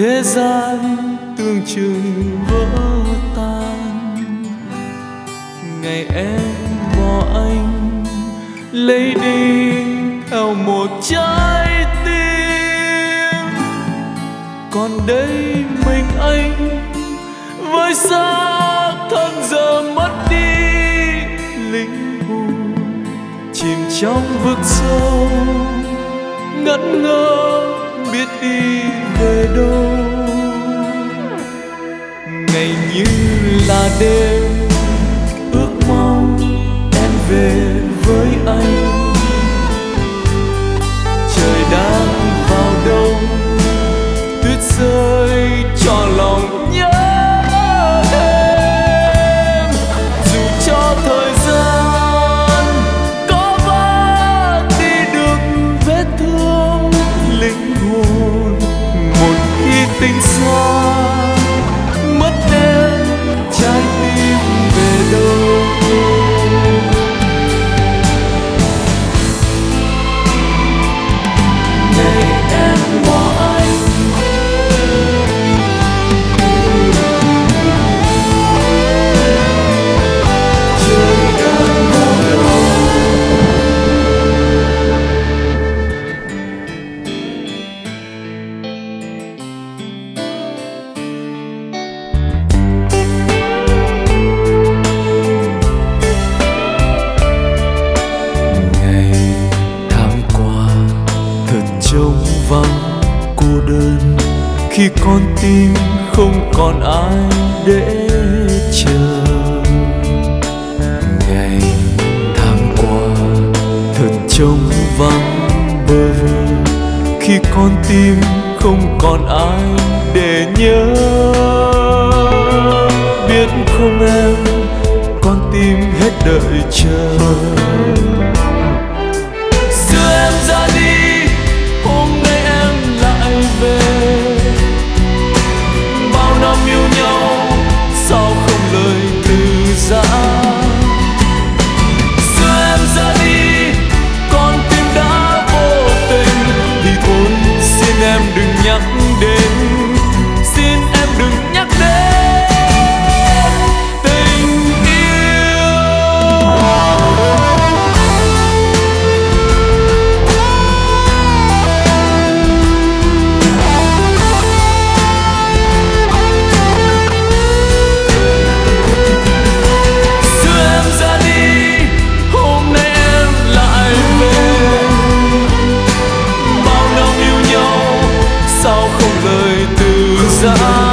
thế gian tưởng chừng vỡ tan. Ngày em bỏ anh lấy đi theo một trái tim, còn đây mình anh với xác thân giờ mất đi linh hồn, chìm trong vực sâu ngẩn ngơ biết đi về đâu. Ngày như là đêm ước mong em về với anh, trời đang vào đông tuyết rơi cho lòng nhớ em. Dù cho thời gian có vỡ đi được vết thương linh hồn, một khi tình xa mất em trái tim về đâu. Ngày em bỏ anh trời đang vào đông. Ngày tháng qua thật trống vắng cô đơn, khi con tim không còn ai để chờ. Ngày tháng qua thật trống vắng bơ vơ, khi con tim không còn ai để nhớ. Biết không em, con tim hết đợi chờ. Xưa em ra đi, hôm nay em lại về. Bao năm yêu nhau, sao không lời từ giã. Xưa em ra đi, con tim đã vô tình. Thì thôi xin em đừng nhắc đến, xin em đừng nhắc đến tình yêu. Xưa em ra đi, hôm nay em lại về. Bao năm yêu nhau, sao không lời từ giã.